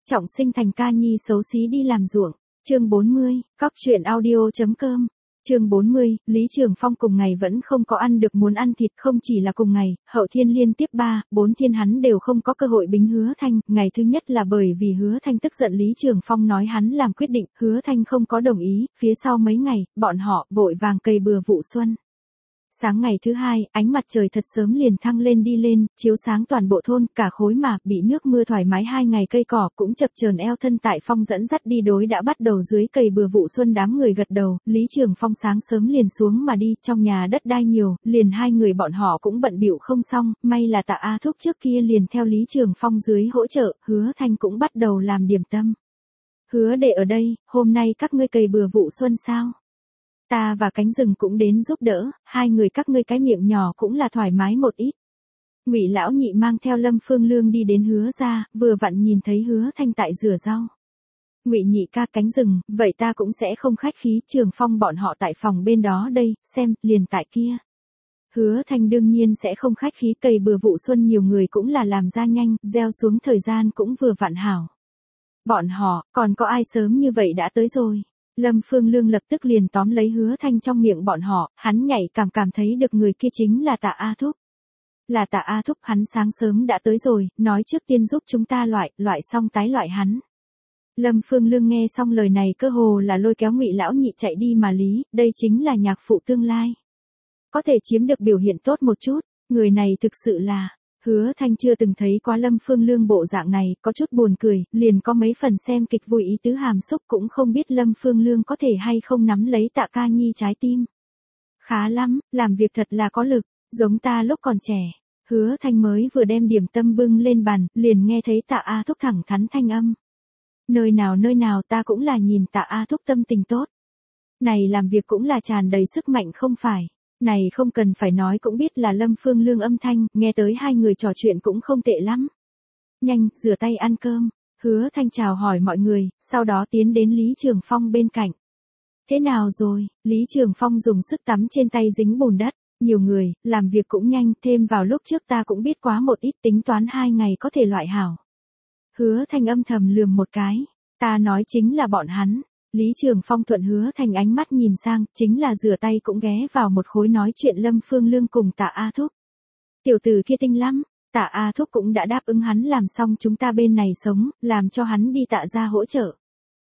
Trọng sinh thành ca nhi xấu xí đi làm ruộng. Chương 40, Cóc truyện audio.com. Chương 40, Lý Trường Phong cùng ngày vẫn không có ăn được muốn ăn thịt, không chỉ là cùng ngày, hậu thiên liên tiếp 3, 4 thiên hắn đều không có cơ hội bính Hứa Thanh. Ngày thứ nhất là bởi vì Hứa Thanh tức giận Lý Trường Phong nói hắn làm quyết định, Hứa Thanh không có đồng ý, phía sau mấy ngày, bọn họ vội vàng cày bừa vụ xuân. Sáng ngày thứ hai, ánh mặt trời thật sớm liền thăng lên đi lên, chiếu sáng toàn bộ thôn, cả khối mà, bị nước mưa thoải mái 2 ngày cây cỏ cũng chập chờn eo thân tại Phong dẫn dắt đi đối đã bắt đầu dưới cày bừa vụ xuân đám người gật đầu, Lý Trường Phong sáng sớm liền xuống mà đi, trong nhà đất đai nhiều, liền 2 người bọn họ cũng bận bịu không xong, may là Tạ A Thúc trước kia liền theo Lý Trường Phong dưới hỗ trợ, Hứa Thanh cũng bắt đầu làm điểm tâm. Hứa đệ ở đây, hôm nay các ngươi cày bừa vụ xuân sao? Ta và Cánh Rừng cũng đến giúp đỡ, 2 người các ngươi cái miệng nhỏ cũng là thoải mái một ít. Ngụy lão nhị mang theo Lâm Phương Lương đi đến Hứa ra, vừa vặn nhìn thấy Hứa Thanh tại rửa rau. Ngụy nhị ca, Cánh Rừng, vậy ta cũng sẽ không khách khí, Trường Phong bọn họ tại phòng bên đó đây, xem, liền tại kia. Hứa Thanh đương nhiên sẽ không khách khí, cày bừa vụ xuân nhiều người cũng là làm ra nhanh, gieo xuống thời gian cũng vừa vặn hảo. Bọn họ, còn có ai sớm như vậy đã tới rồi? Lâm Phương Lương lập tức liền tóm lấy Hứa Thanh trong miệng bọn họ, hắn nhạy cảm thấy được người kia chính là Tạ A Thúc. Là Tạ A Thúc, hắn sáng sớm đã tới rồi, nói trước tiên giúp chúng ta loại xong tái loại hắn. Lâm Phương Lương nghe xong lời này cơ hồ là lôi kéo Ngụy lão nhị chạy đi mà lý, đây chính là nhạc phụ tương lai. Có thể chiếm được biểu hiện tốt một chút, người này thực sự là... Hứa Thanh chưa từng thấy quá Lâm Phương Lương bộ dạng này, có chút buồn cười, liền có mấy phần xem kịch vui ý tứ hàm xúc, cũng không biết Lâm Phương Lương có thể hay không nắm lấy Tạ ca nhi trái tim. Khá lắm, làm việc thật là có lực, giống ta lúc còn trẻ. Hứa Thanh mới vừa đem điểm tâm bưng lên bàn, liền nghe thấy Tạ A Thúc thẳng thắn thanh âm. Nơi nào ta cũng là nhìn Tạ A Thúc tâm tình tốt. Này làm việc cũng là tràn đầy sức mạnh không phải. Này không cần phải nói cũng biết là Lâm Phương Lương âm thanh, nghe tới 2 người trò chuyện cũng không tệ lắm. Nhanh, rửa tay ăn cơm. Hứa Thanh chào hỏi mọi người, sau đó tiến đến Lý Trường Phong bên cạnh. Thế nào rồi? Lý Trường Phong dùng sức tắm trên tay dính bùn đất. Nhiều người, làm việc cũng nhanh, thêm vào lúc trước ta cũng biết quá một ít, tính toán 2 ngày có thể loại hảo. Hứa Thanh âm thầm lườm một cái. Ta nói chính là bọn hắn. Lý Trường Phong thuận Hứa Thanh ánh mắt nhìn sang, chính là rửa tay cũng ghé vào một khối nói chuyện Lâm Phương Lương cùng Tạ A Thúc. Tiểu tử kia tinh lắm, Tạ A Thúc cũng đã đáp ứng hắn làm xong chúng ta bên này sống, làm cho hắn đi Tạ ra hỗ trợ.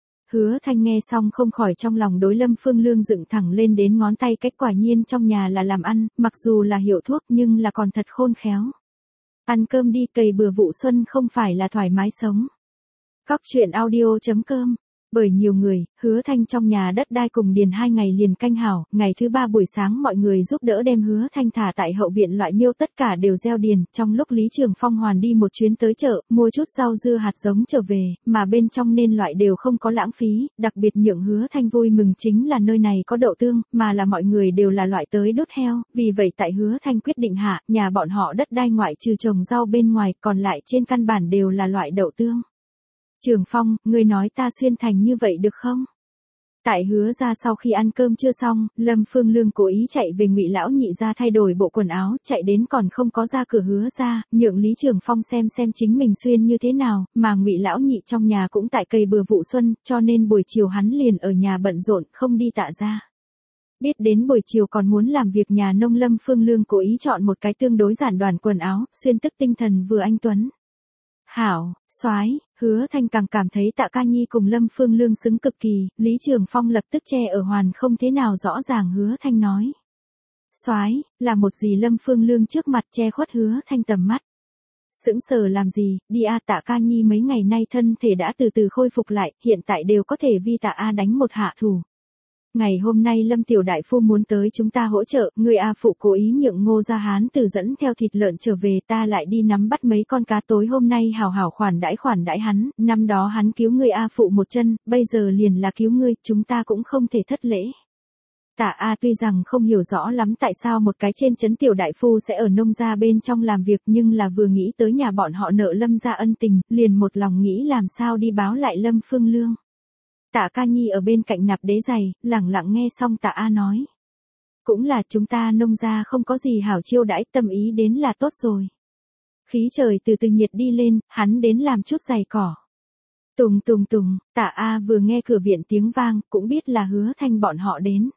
Hứa Thanh nghe xong không khỏi trong lòng đối Lâm Phương Lương dựng thẳng lên đến ngón tay, cách quả nhiên trong nhà là làm ăn, mặc dù là hiệu thuốc nhưng là còn thật khôn khéo. Ăn cơm đi, cày bừa vụ xuân không phải là thoải mái sống. Cóc truyện audio.com. Bởi nhiều người, Hứa Thanh trong nhà đất đai cùng điền 2 ngày liền canh hảo, ngày thứ 3 buổi sáng mọi người giúp đỡ đem Hứa Thanh thả tại hậu viện loại miêu tất cả đều gieo điền, trong lúc Lý Trường Phong hoàn đi một chuyến tới chợ, mua chút rau dưa hạt giống trở về, mà bên trong nên loại đều không có lãng phí, đặc biệt nhượng Hứa Thanh vui mừng chính là nơi này có đậu tương, mà là mọi người đều là loại tới đốt heo, vì vậy tại Hứa Thanh quyết định hạ, nhà bọn họ đất đai ngoại trừ trồng rau bên ngoài, còn lại trên căn bản đều là loại đậu tương. Trường Phong, ngươi nói ta xuyên thành như vậy được không? Tại Hứa ra sau khi ăn cơm chưa xong, Lâm Phương Lương cố ý chạy về Ngụy lão nhị ra thay đổi bộ quần áo, chạy đến còn không có ra cửa Hứa ra, nhượng Lý Trường Phong xem chính mình xuyên như thế nào, mà Ngụy lão nhị trong nhà cũng tại cày bừa vụ xuân, cho nên buổi chiều hắn liền ở nhà bận rộn, không đi Tạ ra. Biết đến buổi chiều còn muốn làm việc nhà nông, Lâm Phương Lương cố ý chọn một cái tương đối giản đoàn quần áo, xuyên tức tinh thần vừa anh tuấn. Hảo, soái. Hứa Thanh càng cảm thấy Tạ ca nhi cùng Lâm Phương Lương xứng cực kỳ, Lý Trường Phong lập tức che ở hoàn không thế nào rõ ràng Hứa Thanh nói. Soái, là một gì? Lâm Phương Lương trước mặt che khuất Hứa Thanh tầm mắt. Sững sờ làm gì, đi a, Tạ ca nhi mấy ngày nay thân thể đã từ từ khôi phục lại, hiện tại đều có thể vi Tạ A đánh một hạ thủ. Ngày hôm nay Lâm tiểu đại phu muốn tới chúng ta hỗ trợ, người A phụ cố ý nhượng Ngô Gia Hán Tử dẫn theo thịt lợn trở về, ta lại đi nắm bắt mấy con cá, tối hôm nay hảo hảo khoản đãi hắn, năm đó hắn cứu người A phụ một chân, bây giờ liền là cứu ngươi, chúng ta cũng không thể thất lễ. Tạ A tuy rằng không hiểu rõ lắm tại sao một cái trên trấn tiểu đại phu sẽ ở nông gia bên trong làm việc, nhưng là vừa nghĩ tới nhà bọn họ nợ Lâm gia ân tình, liền một lòng nghĩ làm sao đi báo lại Lâm Phương Lương. Tạ ca nhi ở bên cạnh nạp đế giày, lẳng lặng nghe xong Tạ A nói. Cũng là chúng ta nông gia không có gì hảo chiêu đãi, tâm ý đến là tốt rồi. Khí trời từ từ nhiệt đi lên, hắn đến làm chút giày cỏ. Tùng tùng tùng, Tạ A vừa nghe cửa viện tiếng vang, cũng biết là Hứa Thanh bọn họ đến.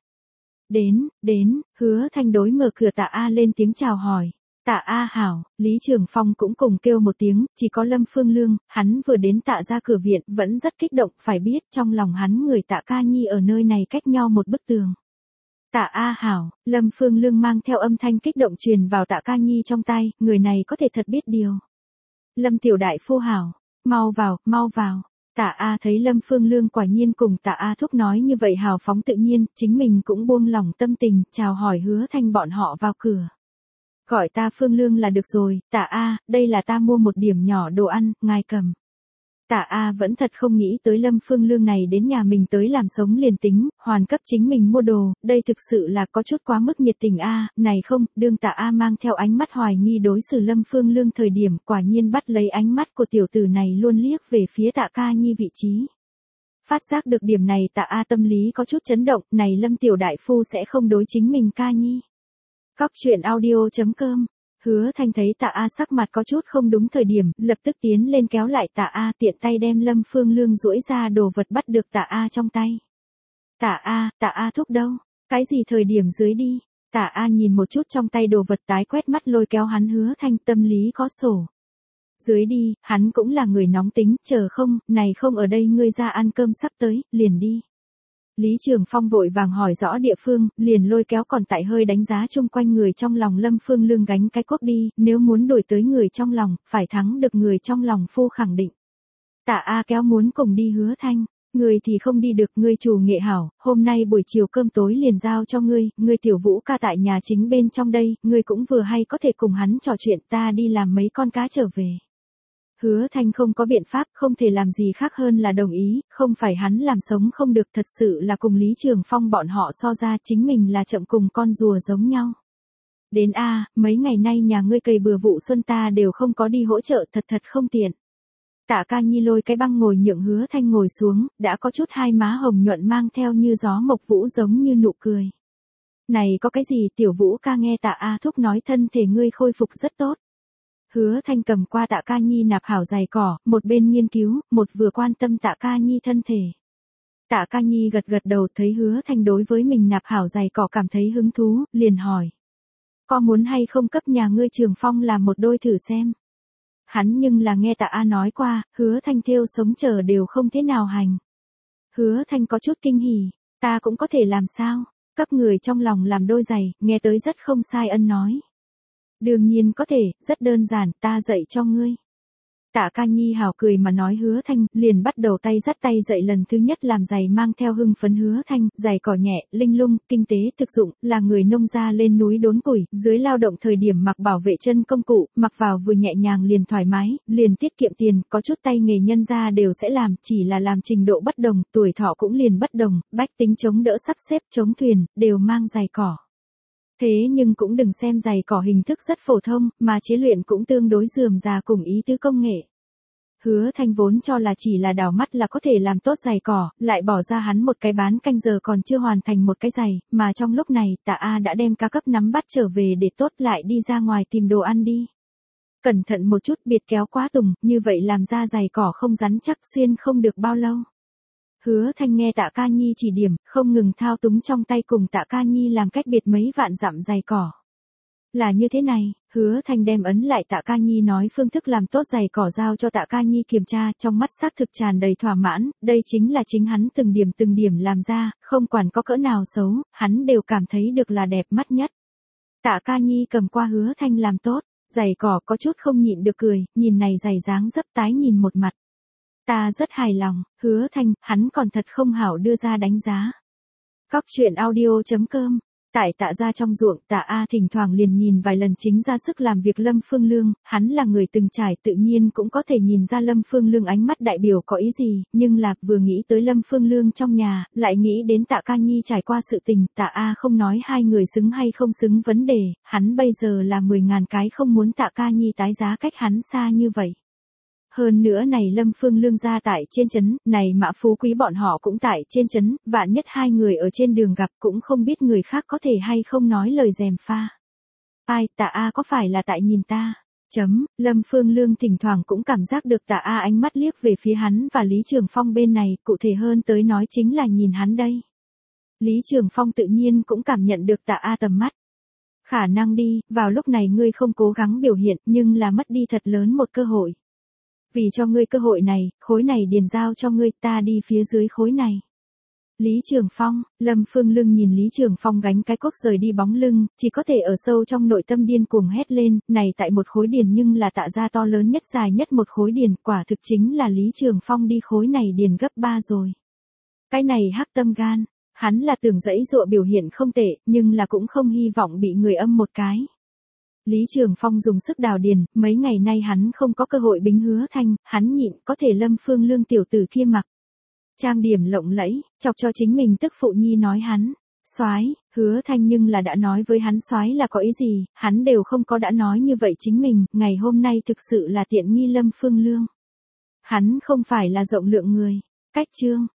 Đến, Hứa Thanh đối mở cửa Tạ A lên tiếng chào hỏi. Tạ A hảo, Lý Trường Phong cũng cùng kêu một tiếng, chỉ có Lâm Phương Lương, hắn vừa đến Tạ ra cửa viện, vẫn rất kích động, phải biết trong lòng hắn người Tạ Ca Nhi ở nơi này cách nhau một bức tường. Tạ A hảo, Lâm Phương Lương mang theo âm thanh kích động truyền vào Tạ Ca Nhi trong tay, người này có thể thật biết điều. Lâm tiểu đại phu hảo, mau vào. Tạ A thấy Lâm Phương Lương quả nhiên cùng Tạ A thúc nói như vậy hào phóng tự nhiên, chính mình cũng buông lòng tâm tình, chào hỏi Hứa Thanh bọn họ vào cửa. Gọi ta Phương Lương là được rồi, Tạ A, đây là ta mua một điểm nhỏ đồ ăn, ngài cầm. Tạ A vẫn thật không nghĩ tới Lâm Phương Lương này đến nhà mình tới làm sống liền tính, hoàn cấp chính mình mua đồ, đây thực sự là có chút quá mức nhiệt tình A, này không, đương Tạ A mang theo ánh mắt hoài nghi đối xử Lâm Phương Lương thời điểm, quả nhiên bắt lấy ánh mắt của tiểu tử này luôn liếc về phía Tạ Ca Nhi vị trí. Phát giác được điểm này Tạ A tâm lý có chút chấn động, này Lâm tiểu đại phu sẽ không đối chính mình Ca Nhi. Cóc truyện audio.com. Hứa Thanh thấy Tạ A sắc mặt có chút không đúng thời điểm, lập tức tiến lên kéo lại Tạ A, tiện tay đem Lâm Phương Lương duỗi ra đồ vật bắt được Tạ A trong tay. Tạ A thúc đâu? Cái gì thời điểm dưới đi? Tạ A nhìn một chút trong tay đồ vật tái quét mắt lôi kéo hắn Hứa Thanh, tâm lý có sổ. Dưới đi, hắn cũng là người nóng tính, chờ không, này không ở đây ngươi ra ăn cơm sắp tới, liền đi. Lý Trường Phong vội vàng hỏi rõ địa phương, liền lôi kéo còn tại hơi đánh giá chung quanh người trong lòng Lâm Phương Lương gánh cái quốc đi, nếu muốn đổi tới người trong lòng, phải thắng được người trong lòng phu khẳng định. Tạ A kéo muốn cùng đi Hứa Thanh, người thì không đi được, ngươi chủ nghệ hảo, hôm nay buổi chiều cơm tối liền giao cho ngươi tiểu Vũ ca tại nhà chính bên trong đây, ngươi cũng vừa hay có thể cùng hắn trò chuyện, ta đi làm mấy con cá trở về. Hứa Thanh không có biện pháp, không thể làm gì khác hơn là đồng ý, không phải hắn làm sống không được, thật sự là cùng Lý Trường Phong bọn họ so ra, chính mình là chậm cùng con rùa giống nhau. Đến A, mấy ngày nay nhà ngươi cày bừa vụ xuân ta đều không có đi hỗ trợ, thật không tiện. Tạ Ca Nhi lôi cái băng ngồi nhượng Hứa Thanh ngồi xuống, đã có chút hai má hồng nhuận mang theo như gió mộc vũ giống như nụ cười. Này có cái gì, tiểu Vũ ca nghe Tạ A thúc nói thân thể ngươi khôi phục rất tốt. Hứa Thanh cầm qua Tạ Ca Nhi nạp hảo giày cỏ, một bên nghiên cứu, một vừa quan tâm Tạ Ca Nhi thân thể. Tạ Ca Nhi gật đầu thấy Hứa Thanh đối với mình nạp hảo giày cỏ cảm thấy hứng thú, liền hỏi. Có muốn hay không cấp nhà ngươi Trường Phong làm một đôi thử xem? Hắn nhưng là nghe Tạ A nói qua, Hứa Thanh thêu sống chờ đều không thế nào hành. Hứa Thanh có chút kinh hỉ, ta cũng có thể làm sao? Cấp người trong lòng làm đôi giày, nghe tới rất không sai ân nói. Đương nhiên có thể, rất đơn giản, ta dạy cho ngươi. Tạ Ca Nhi hào cười mà nói Hứa Thanh, liền bắt đầu tay dắt tay dạy lần thứ nhất làm giày mang theo hưng phấn Hứa Thanh, giày cỏ nhẹ, linh lung, kinh tế, thực dụng, là người nông gia lên núi đốn củi, dưới lao động thời điểm mặc bảo vệ chân công cụ, mặc vào vừa nhẹ nhàng liền thoải mái, liền tiết kiệm tiền, có chút tay nghề nhân gia đều sẽ làm, chỉ là làm trình độ bất đồng, tuổi thọ cũng liền bất đồng, bách tính chống đỡ sắp xếp chống thuyền, đều mang giày cỏ. Thế nhưng cũng đừng xem giày cỏ hình thức rất phổ thông, mà chế luyện cũng tương đối rườm rà cùng ý tứ công nghệ. Hứa Thanh vốn cho là chỉ là đảo mắt là có thể làm tốt giày cỏ, lại bỏ ra hắn một cái bán canh giờ còn chưa hoàn thành một cái giày, mà trong lúc này Tạ A đã đem cá cấp nắm bắt trở về để tốt lại đi ra ngoài tìm đồ ăn đi. Cẩn thận một chút biệt kéo quá tùng, như vậy làm ra giày cỏ không rắn chắc xuyên không được bao lâu. Hứa Thanh nghe Tạ Ca Nhi chỉ điểm, không ngừng thao túng trong tay cùng Tạ Ca Nhi làm cách biệt mấy vạn dặm giày cỏ. Là như thế này, Hứa Thanh đem ấn lại Tạ Ca Nhi nói phương thức làm tốt giày cỏ giao cho Tạ Ca Nhi kiểm tra, trong mắt xác thực tràn đầy thỏa mãn, đây chính là chính hắn từng điểm làm ra, không quản có cỡ nào xấu, hắn đều cảm thấy được là đẹp mắt nhất. Tạ Ca Nhi cầm qua Hứa Thanh làm tốt, giày cỏ có chút không nhịn được cười, nhìn này giày dáng dấp tái nhìn một mặt. Ta rất hài lòng, Hứa Thanh, hắn còn thật không hảo đưa ra đánh giá. Cóc truyện audio.com. Tại Tạ gia trong ruộng, Tạ A thỉnh thoảng liền nhìn vài lần chính ra sức làm việc Lâm Phương Lương, hắn là người từng trải tự nhiên cũng có thể nhìn ra Lâm Phương Lương ánh mắt đại biểu có ý gì, nhưng là vừa nghĩ tới Lâm Phương Lương trong nhà, lại nghĩ đến Tạ Ca Nhi trải qua sự tình, Tạ A không nói hai người xứng hay không xứng vấn đề, hắn bây giờ là 10.000 cái không muốn Tạ Ca Nhi tái giá cách hắn xa như vậy. Hơn nữa này Lâm Phương Lương ra tại trên trấn, này Mã Phú Quý bọn họ cũng tại trên trấn, vạn nhất hai người ở trên đường gặp cũng không biết người khác có thể hay không nói lời gièm pha. Ai, Tạ A có phải là tại nhìn ta? Lâm Phương Lương thỉnh thoảng cũng cảm giác được Tạ A ánh mắt liếc về phía hắn và Lý Trường Phong bên này, cụ thể hơn tới nói chính là nhìn hắn đây. Lý Trường Phong tự nhiên cũng cảm nhận được Tạ A tầm mắt. Khả năng đi, vào lúc này ngươi không cố gắng biểu hiện nhưng là mất đi thật lớn một cơ hội. Vì cho ngươi cơ hội này, khối này điền giao cho ngươi, ta đi phía dưới khối này. Lý Trường Phong, Lâm Phương Lương nhìn Lý Trường Phong gánh cái cuốc rời đi bóng lưng, chỉ có thể ở sâu trong nội tâm điên cuồng hét lên, này tại một khối điền nhưng là Tạ gia to lớn nhất dài nhất một khối điền, quả thực chính là Lý Trường Phong đi khối này điền gấp 3 rồi. Cái này hắc tâm gan, hắn là tưởng dãy dụa biểu hiện không tệ, nhưng là cũng không hy vọng bị người âm một cái. Lý Trường Phong dùng sức đào điền, mấy ngày nay hắn không có cơ hội bính Hứa Thanh, hắn nhịn, có thể Lâm Phương Lương tiểu tử kia mặc trang điểm lộng lẫy, chọc cho chính mình tức phụ nhi nói hắn soái, Hứa Thanh nhưng là đã nói với hắn soái là có ý gì, hắn đều không có đã nói như vậy chính mình, ngày hôm nay thực sự là tiện nghi Lâm Phương Lương. Hắn không phải là rộng lượng người. Cách chương